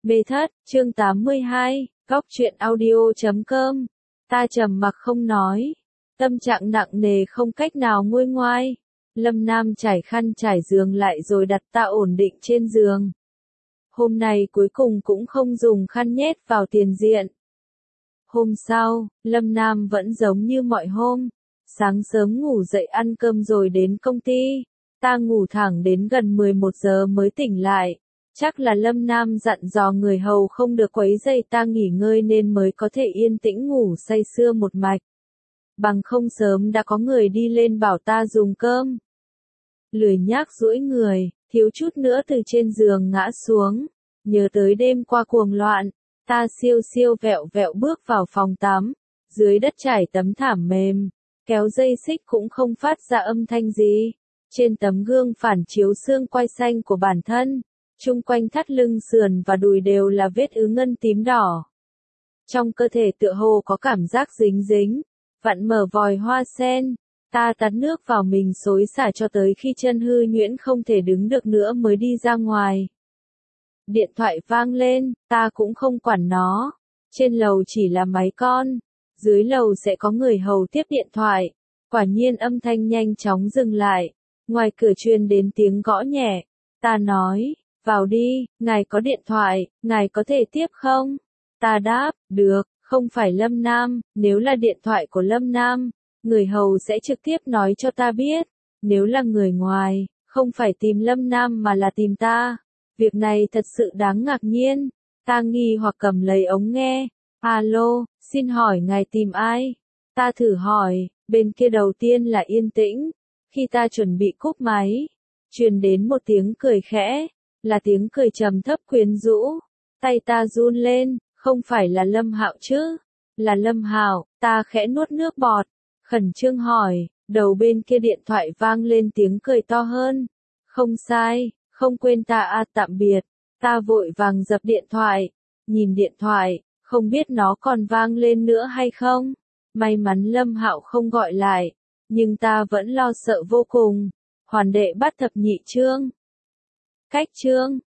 Mê thất, chương 82, góc truyện audio.com. Ta trầm mặc không nói. Tâm trạng nặng nề không cách nào nguôi ngoai. Lâm Nam trải khăn trải giường lại rồi đặt ta ổn định trên giường. Hôm nay cuối cùng cũng không dùng khăn nhét vào tiền diện. Hôm sau, Lâm Nam vẫn giống như mọi hôm. Sáng sớm ngủ dậy ăn cơm rồi đến công ty. Ta ngủ thẳng đến gần 11 giờ mới tỉnh lại. Chắc là Lâm Nam dặn dò người hầu không được quấy rầy ta nghỉ ngơi nên mới có thể yên tĩnh ngủ say sưa một mạch. Bằng không sớm đã có người đi lên bảo ta dùng cơm. Lười nhác duỗi người, thiếu chút nữa từ trên giường ngã xuống. Nhớ tới đêm qua cuồng loạn, ta siêu siêu vẹo vẹo bước vào phòng tắm. Dưới đất trải tấm thảm mềm, kéo dây xích cũng không phát ra âm thanh gì. Trên tấm gương phản chiếu xương quai xanh của bản thân. Chung quanh thắt lưng sườn và đùi đều là vết ứ ngân tím đỏ. Trong cơ thể tựa hồ có cảm giác dính dính, vặn mở vòi hoa sen. Ta tắt nước vào mình xối xả cho tới khi chân hư nhuyễn không thể đứng được nữa mới đi ra ngoài. Điện thoại vang lên, ta cũng không quản nó. Trên lầu chỉ là máy con, dưới lầu sẽ có người hầu tiếp điện thoại. Quả nhiên âm thanh nhanh chóng dừng lại. Ngoài cửa truyền đến tiếng gõ nhẹ. Ta nói, vào đi, ngài có điện thoại, ngài có thể tiếp không? Ta đáp, được, không phải Lâm Nam, nếu là điện thoại của Lâm Nam, người hầu sẽ trực tiếp nói cho ta biết. Nếu là người ngoài, không phải tìm Lâm Nam mà là tìm ta. Việc này thật sự đáng ngạc nhiên. Ta nghi hoặc cầm lấy ống nghe. Alo, xin hỏi ngài tìm ai? Ta thử hỏi, bên kia đầu tiên là yên tĩnh. Khi ta chuẩn bị cúp máy, truyền đến một tiếng cười khẽ. Là tiếng cười trầm thấp quyến rũ. Tay ta run lên, không phải là Lâm Hạo chứ? Là Lâm Hạo, ta khẽ nuốt nước bọt, khẩn trương hỏi, đầu bên kia điện thoại vang lên tiếng cười to hơn. Không sai, không quên ta à, tạm biệt. Ta vội vàng dập điện thoại, nhìn điện thoại, không biết nó còn vang lên nữa hay không. May mắn Lâm Hạo không gọi lại, nhưng ta vẫn lo sợ vô cùng. Hoàn đệ bắt thập nhị chương. Cách chương